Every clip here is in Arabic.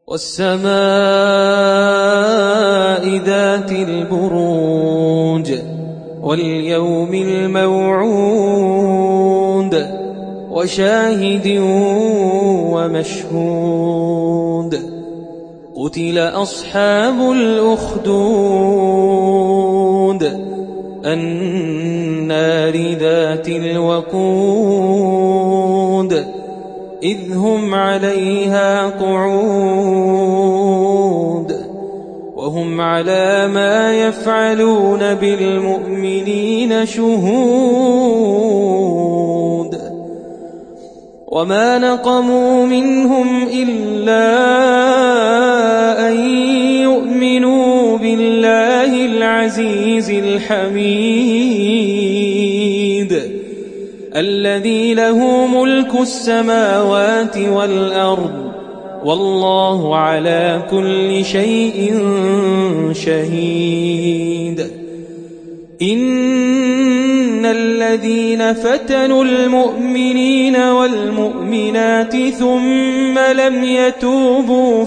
والسماء ذات البروج واليوم الموعود وشاهد ومشهود قتل أصحاب الأخدود النار ذات الوقود إذ هم عليها قعود وهم على ما يفعلون بالمؤمنين شهود وما نقموا منهم إلا أن يؤمنوا بالله العزيز الحميد الذي له ملك السماوات والأرض والله على كل شيء شهيد إن الذين فتنوا المؤمنين والمؤمنات ثم لم يتوبوا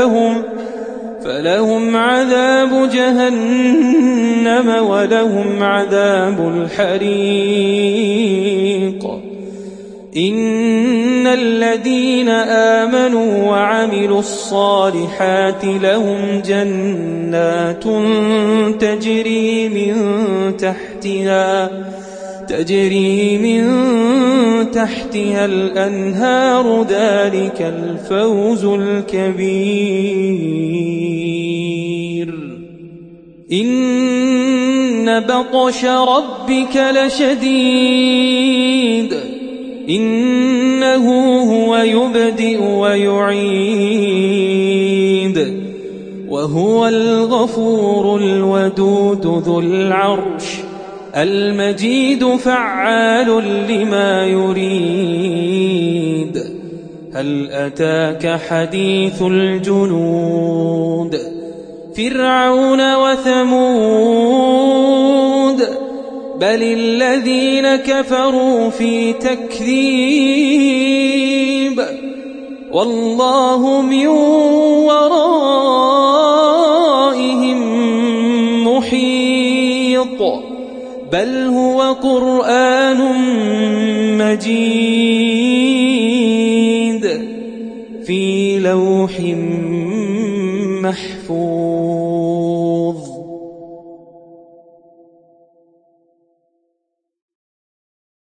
فلهم عذاب جهنم ولهم عذاب الحريق إن الذين آمنوا وعملوا الصالحات لهم جنات تجري من تحتها الأنهار ذلك الفوز الكبير إن بطش ربك لشديد إنه هو يبدئ ويعيد وهو الغفور الودود ذو العرش المجيد فعال لما يريد هل أتاك حديث الجنود فرعون وثمود بل الذين كفروا في تكذيب والله من ورائهم محيط بل هو قرآن مجيد في لوح محفوظ